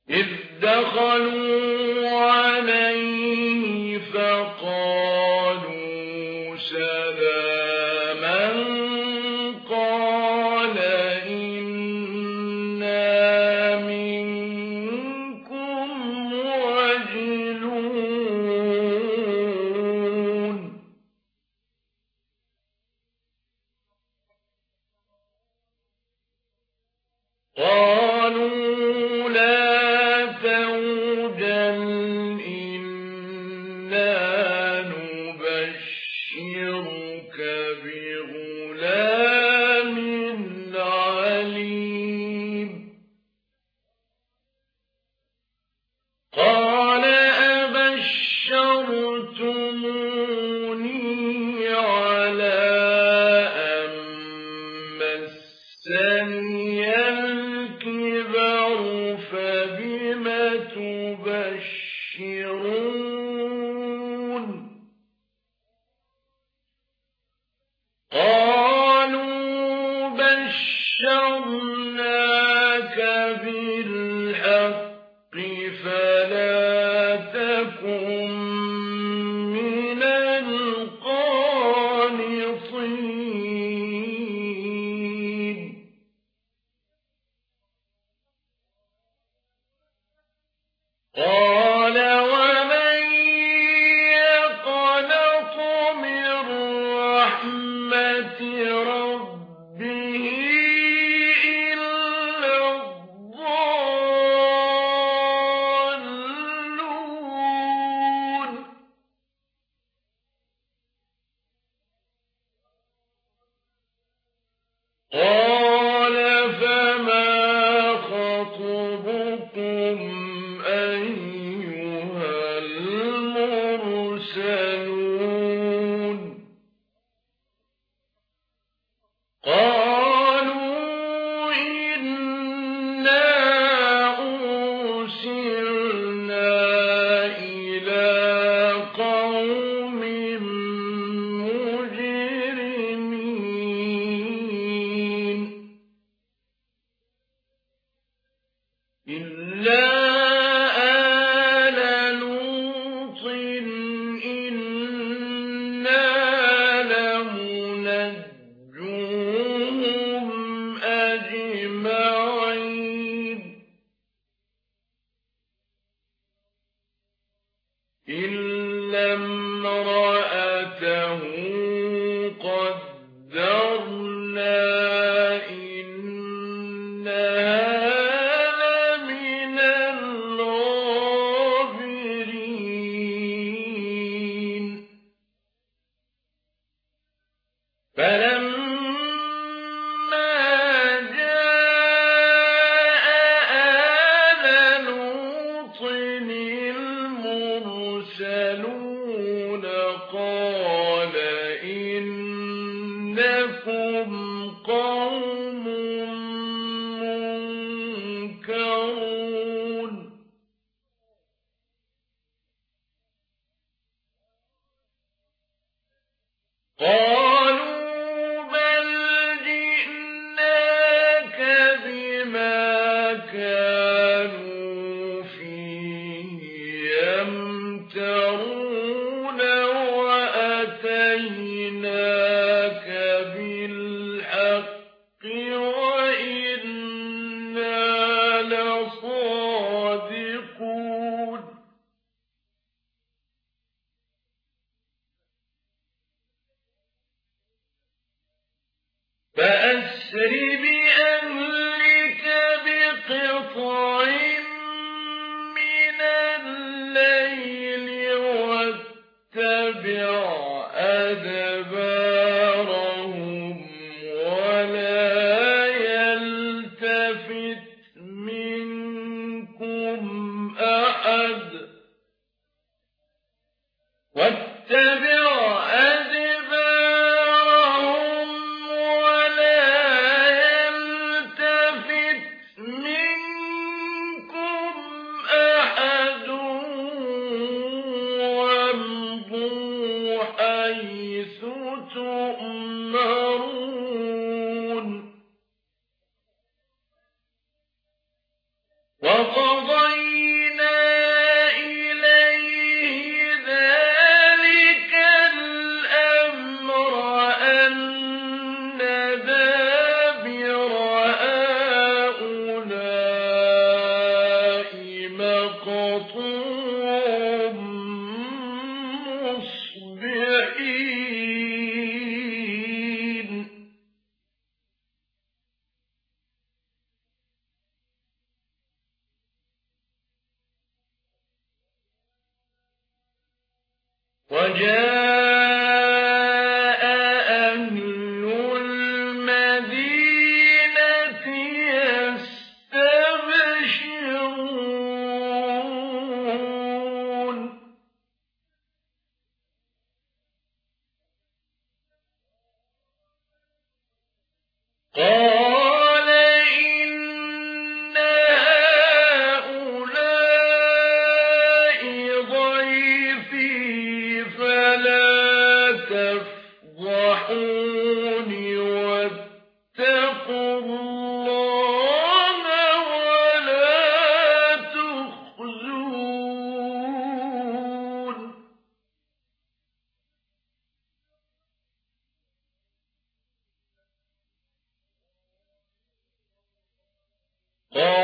إذ دخلوا عليه فقالوا سلاما قال إنا منكم وجلون قالوا لا توجل إنا نبشرك بغلام عليم قال أبشرتموني على أن مسني الكبر فبم تبشرون قالوا بشرناك بالحق فلا تكن من القانطين قال ومن يقنط من رحمة ربه إلا الضالون قال فما خطبكم أيها المرسلون قالوا إنا أرسلنا إلى قوم مجرمين إلا آل لوط إنا لمنجوهم أجمعين إلا امرأته قدرنا إنها لمن الغابرين فلما جاء آل لوط المرسلون قال إنكم قوم منكرون قالوا بل جئناك بما كانوا فيه يمترون وأتيناك بالحق وإنا لصادقون فأسر بأهلك بقطع من الليل واتبع أدبارهم ولا يلتفت منكم أحد واتبع أدبارهم ولا يلتفت منكم أحد وامضوا حيث تؤمرون وقضينا فَقَنَطُوهُم مُّصْبِحِينَ وَجَاءَ أَهْلُ الْمَدِينَةِ يَسْتَبْشِرُونَ قَالَ إِنَّ هَٰؤُلَاءِ ضَيْفِي فَلَا تَفْضَحُونِ وَاتَّقُوا اللَّهَ وَلَا تُخْزُونِ قَالَ